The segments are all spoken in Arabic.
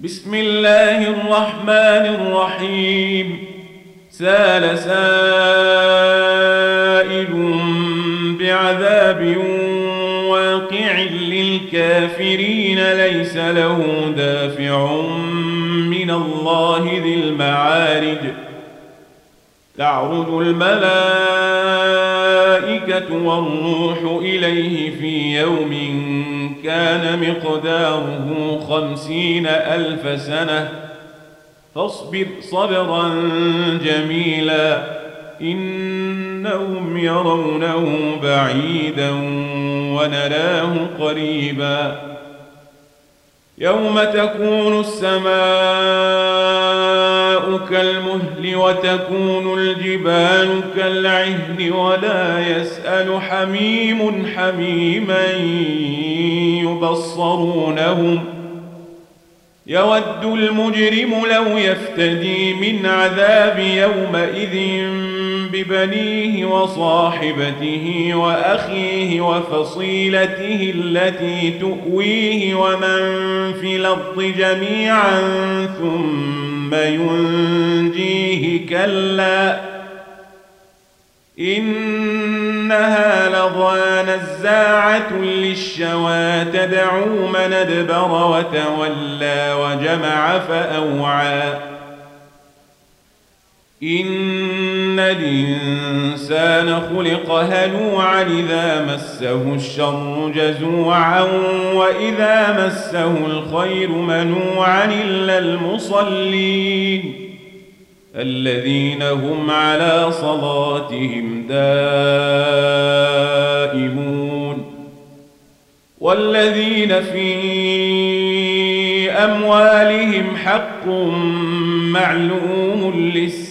بسم الله الرحمن الرحيم. سال سائل بعذاب واقع للكافرين ليس له دافع من الله ذي المعارج. تعرج الملائكة والروح إليه في يوم كان مقداره 50,000 سنة فاصبر صبرا جميلا إنهم يرونه بعيدا ونراه قريبا. يوم تكون السماء كالمهل وتكون الجبال كالعهن ولا يسأل حميم حميما يبصرونهم. يود المجرم لو يفتدي من عذاب يومئذ ببنيه وصاحبته وأخيه وفصيلته التي تؤويه ومن في الأرض جميعا ثم ينجيه كلا إنها لظى نزاعة للشوى تدعو من أدبر وتولى وجمع فأوعى. إن الإنسان خلق هلوعا إذا مسه الشر جزوعا وإذا مسه الخير منوعا إلا المصلين الذين هم على صلاتهم دائمون والذين في أموالهم حق معلوم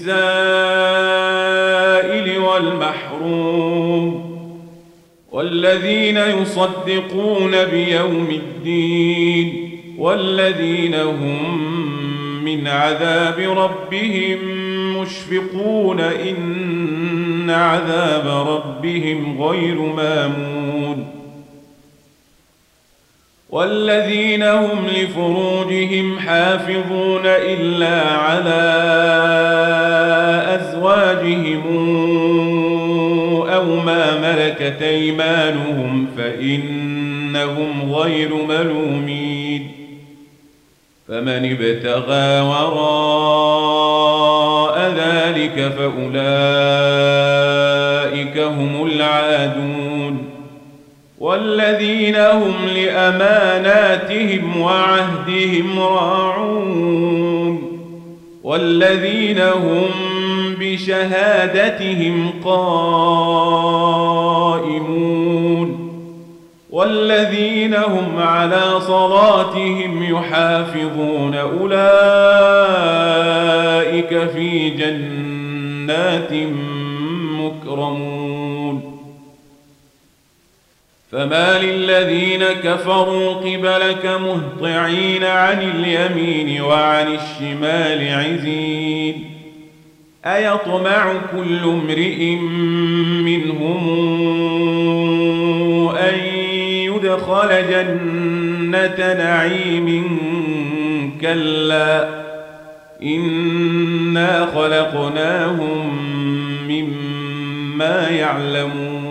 للسائل والمحروم والذين يصدقون بيوم الدين والذين هم من عذاب ربهم مشفقون إن عذاب ربهم غير مامون والذين هم لفروجهم حافظون إلا على أزواجهم أو ما ملكت أيمانهم فإنهم غير ملومين. فمن ابتغى وراء ذلك فأولئك هم العادون والذين هم لأماناتهم وعهدهم راعون والذين هم بشهادتهم قائمون والذين هم على صلاتهم يحافظون أولئك في جنات مكرمون. فما للذين كفروا قبلك مهطعين عن اليمين وعن الشمال عزين أيطمع كل امرئ منهم أن يدخل جنة نعيم كلا إنا خلقناهم مما يعلمون